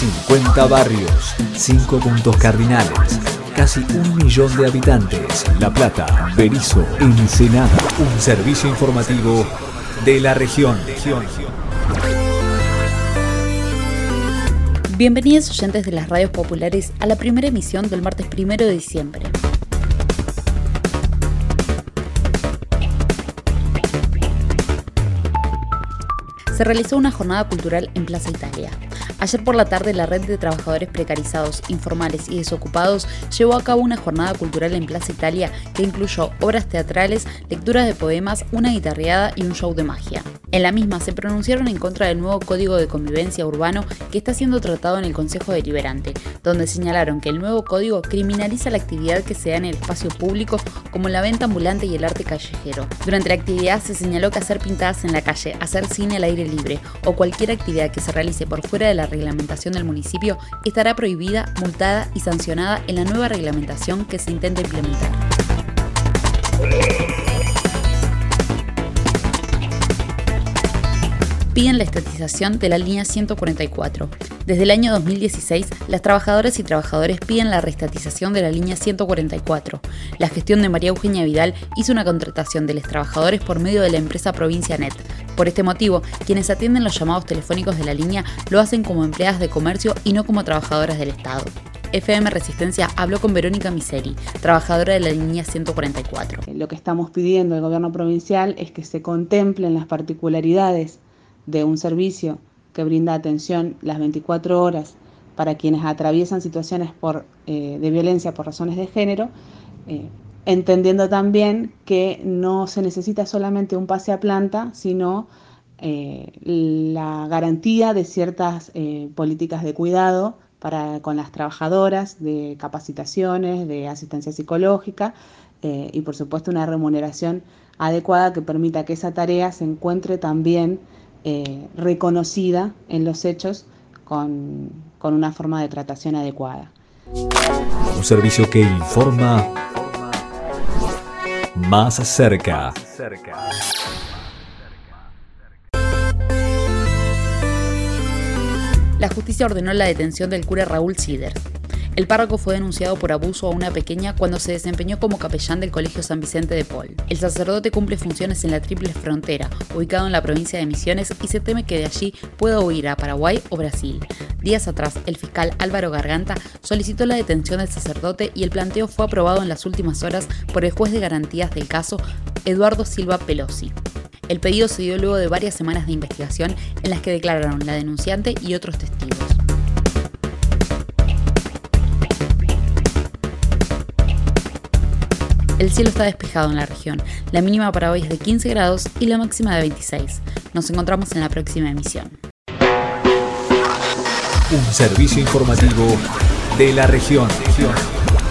50 barrios, 5 puntos cardinales, casi 1 millón de habitantes. La Plata, Berisso, Ensenada. Un servicio informativo de la región. Bienvenidos oyentes de las radios populares a la primera emisión del martes 1 de diciembre. Se realizó una jornada cultural en Plaza Italia. Ayer por la tarde, la Red de Trabajadores Precarizados, Informales y Desocupados llevó a cabo una jornada cultural en Plaza Italia que incluyó obras teatrales, lecturas de poemas, una guitarreada y un show de magia. En la misma se pronunciaron en contra del nuevo Código de Convivencia Urbano que está siendo tratado en el Consejo Deliberante, donde señalaron que el nuevo código criminaliza la actividad que se da en el espacio público, como la venta ambulante y el arte callejero. Durante la actividad se señaló que hacer pintadas en la calle, hacer cine al aire libre o cualquier actividad que se realice por fuera de la reglamentación del municipio estará prohibida, multada y sancionada en la nueva reglamentación que se intenta implementar. Piden la estatización de la línea 144. Desde el año 2016, las trabajadoras y trabajadores piden la reestatización de la línea 144. La gestión de María Eugenia Vidal hizo una contratación de los trabajadores por medio de la empresa Provincia Net. Por este motivo, quienes atienden los llamados telefónicos de la línea lo hacen como empleadas de comercio y no como trabajadoras del Estado. FM Resistencia habló con Verónica Miseri, trabajadora de la línea 144. Lo que estamos pidiendo al gobierno provincial es que se contemplen las particularidades de un servicio que brinda atención las 24 horas para quienes atraviesan situaciones de violencia por razones de género, entendiendo también que no se necesita solamente un pase a planta, sino la garantía de ciertas políticas de cuidado con las trabajadoras, de capacitaciones, de asistencia psicológica y por supuesto una remuneración adecuada que permita que esa tarea se encuentre también reconocida en los hechos con una forma de tratación adecuada. Un servicio que informa más cerca. La justicia ordenó la detención del cura Raúl Siders. El párroco fue denunciado por abuso a una pequeña cuando se desempeñó como capellán del Colegio San Vicente de Paul. El sacerdote cumple funciones en la Triple Frontera, ubicado en la provincia de Misiones, y se teme que de allí pueda huir a Paraguay o Brasil. Días atrás, el fiscal Álvaro Garganta solicitó la detención del sacerdote y el planteo fue aprobado en las últimas horas por el juez de garantías del caso, Eduardo Silva Pelosi. El pedido se dio luego de varias semanas de investigación en las que declararon la denunciante y otros testigos. El cielo está despejado en la región. La mínima para hoy es de 15 grados y la máxima de 26. Nos encontramos en la próxima emisión. Un servicio informativo de la región.